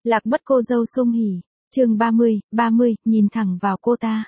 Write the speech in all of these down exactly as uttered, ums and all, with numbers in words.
Lạc mất cô dâu Sung Hỉ, chương ba mươi, ba mươi, nhìn thẳng vào cô ta.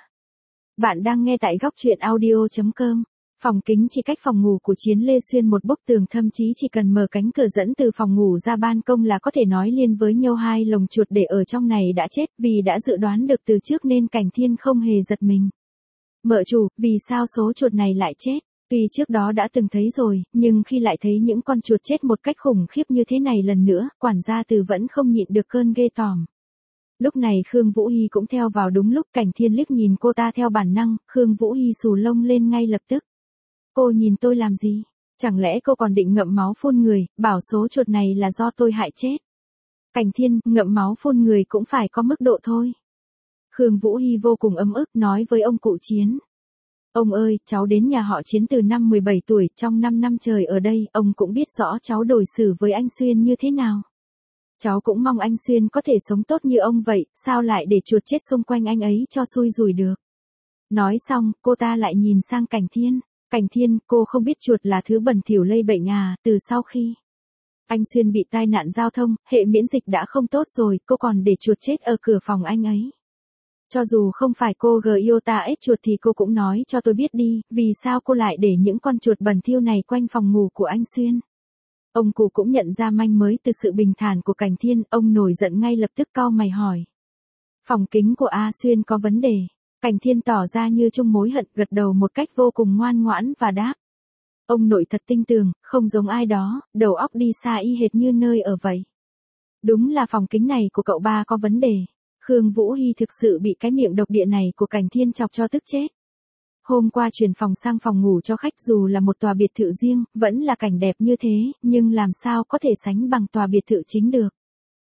Bạn đang nghe tại góc truyện audio chấm com. Phòng kính chỉ cách phòng ngủ của Chiến Lê Xuyên một bức tường, thậm chí chỉ cần mở cánh cửa dẫn từ phòng ngủ ra ban công là có thể nói liên với nhau hai lồng chuột để ở trong này đã chết, vì đã dự đoán được từ trước nên Cảnh Thiên không hề giật mình. Mợ chủ, vì sao số chuột này lại chết? Tuy trước đó đã từng thấy rồi, nhưng khi lại thấy những con chuột chết một cách khủng khiếp như thế này lần nữa, quản gia Từ vẫn không nhịn được cơn ghê tởm. Lúc này Khương Vũ Hi cũng theo vào đúng lúc. Cảnh Thiên liếc nhìn cô ta theo bản năng, Khương Vũ Hi xù lông lên ngay lập tức. Cô nhìn tôi làm gì? Chẳng lẽ cô còn định ngậm máu phun người, bảo số chuột này là do tôi hại chết? Cảnh Thiên, ngậm máu phun người cũng phải có mức độ thôi. Khương Vũ Hi vô cùng ấm ức nói với ông cụ Chiến. Ông ơi, cháu đến nhà họ Chiến từ năm mười bảy tuổi, trong năm năm trời ở đây, ông cũng biết rõ cháu đối xử với anh Xuyên như thế nào. Cháu cũng mong anh Xuyên có thể sống tốt như ông vậy, sao lại để chuột chết xung quanh anh ấy cho xui rủi được. Nói xong, cô ta lại nhìn sang Cảnh Thiên. Cảnh Thiên, cô không biết chuột là thứ bẩn thỉu lây bệnh à, từ sau khi anh Xuyên bị tai nạn giao thông, hệ miễn dịch đã không tốt rồi, cô còn để chuột chết ở cửa phòng anh ấy. Cho dù không phải cô Giota ết chuột thì cô cũng nói cho tôi biết đi, vì sao cô lại để những con chuột bẩn thỉu này quanh phòng ngủ của anh Xuyên. Ông cụ cũng nhận ra manh mới từ sự bình thản của Cảnh Thiên, ông nổi giận ngay lập tức cau mày hỏi. Phòng kính của A Xuyên có vấn đề. Cảnh Thiên tỏ ra như chung mối hận, gật đầu một cách vô cùng ngoan ngoãn và đáp. Ông nội thật tinh tường, không giống ai đó, đầu óc đi xa y hệt như nơi ở vậy. Đúng là phòng kính này của cậu ba có vấn đề. Khương Vũ Hi thực sự bị cái miệng độc địa này của Cảnh Thiên chọc cho tức chết. Hôm qua chuyển phòng sang phòng ngủ cho khách, dù là một tòa biệt thự riêng, vẫn là cảnh đẹp như thế, nhưng làm sao có thể sánh bằng tòa biệt thự chính được.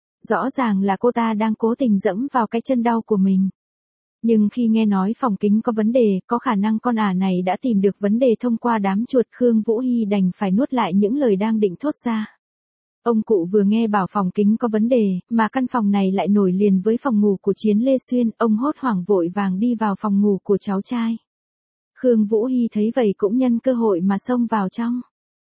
Rõ ràng là cô ta đang cố tình dẫm vào cái chân đau của mình. Nhưng khi nghe nói phòng kính có vấn đề, có khả năng con ả này đã tìm được vấn đề thông qua đám chuột, Khương Vũ Hi đành phải nuốt lại những lời đang định thốt ra. Ông cụ vừa nghe bảo phòng kính có vấn đề, mà căn phòng này lại nổi liền với phòng ngủ của Chiến Lê Xuyên, ông hốt hoảng vội vàng đi vào phòng ngủ của cháu trai. Khương Vũ Hi thấy vậy cũng nhân cơ hội mà xông vào trong.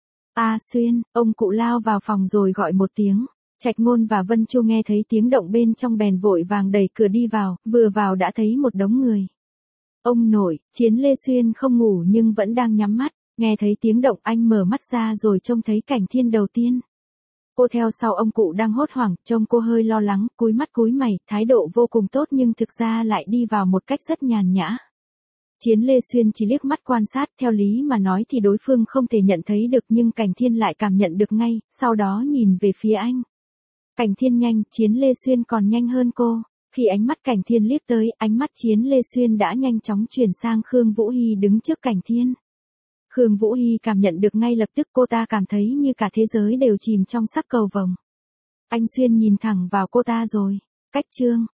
A Xuyên, ông cụ lao vào phòng rồi gọi một tiếng. Trạch Ngôn và Vân Chu nghe thấy tiếng động bên trong bèn vội vàng đẩy cửa đi vào, vừa vào đã thấy một đống người. Ông nội, Chiến Lê Xuyên không ngủ nhưng vẫn đang nhắm mắt, nghe thấy tiếng động anh mở mắt ra rồi trông thấy Cảnh Thiên đầu tiên. Cô theo sau ông cụ đang hốt hoảng, trông cô hơi lo lắng, cúi mắt cúi mày, thái độ vô cùng tốt nhưng thực ra lại đi vào một cách rất nhàn nhã. Chiến Lê Xuyên chỉ liếc mắt quan sát, theo lý mà nói thì đối phương không thể nhận thấy được nhưng Cảnh Thiên lại cảm nhận được ngay, sau đó nhìn về phía anh. Cảnh Thiên nhanh, Chiến Lê Xuyên còn nhanh hơn cô. Khi ánh mắt Cảnh Thiên liếc tới, ánh mắt Chiến Lê Xuyên đã nhanh chóng chuyển sang Khương Vũ Hi đứng trước Cảnh Thiên. Khương Vũ Hi cảm nhận được ngay lập tức, cô ta cảm thấy như cả thế giới đều chìm trong sắc cầu vồng. Anh Xuyên nhìn thẳng vào cô ta rồi. Cách chương.